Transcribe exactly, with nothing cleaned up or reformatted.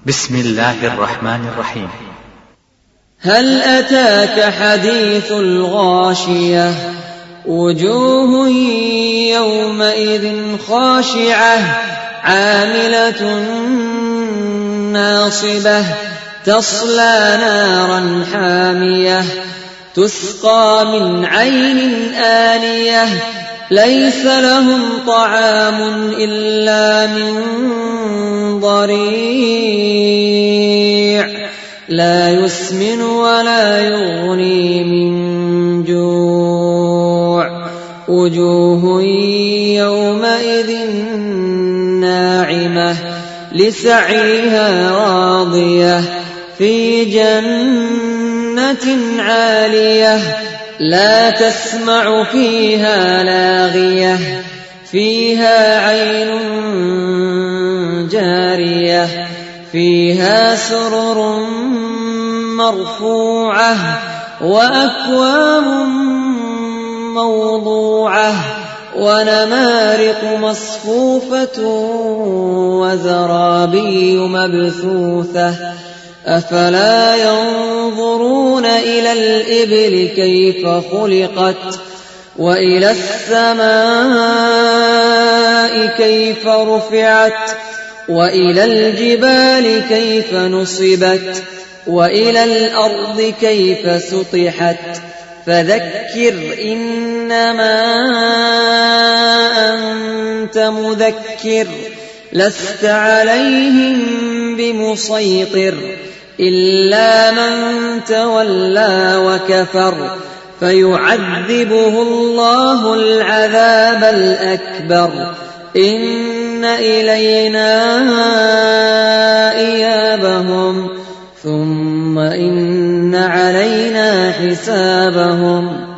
بسم الله الرحمن الرحيم. هل أتاك حديث الغاشية وجوه يومئذ خاشعة عاملة ناصبة تصلى نارا حامية تسقى من عين آنية ليس لهم طعام إلا من ضريع لا يسمن ولا يغني من جوع وجوه يومئذ ناعمة لسعيها راضية في جنة عالية لا تسمع فيها لاغية فيها عين جارية فيها سرر مرفوعة وأكواب موضوعة ونمارق مصفوفة وزرابي مبثوثة أفلا ينظرون إلى الإبل كيف خلقت وإلى السماء كيف رفعت وإلى الجبال كيف نصبت وإلى الأرض كيف سطحت فذكر إنما أنت مذكر لست عليهم بمسيطر إلا من تولى وكفر فيعذبه الله العذاب الأكبر إن إلينا إيابهم ثم إن علينا حسابهم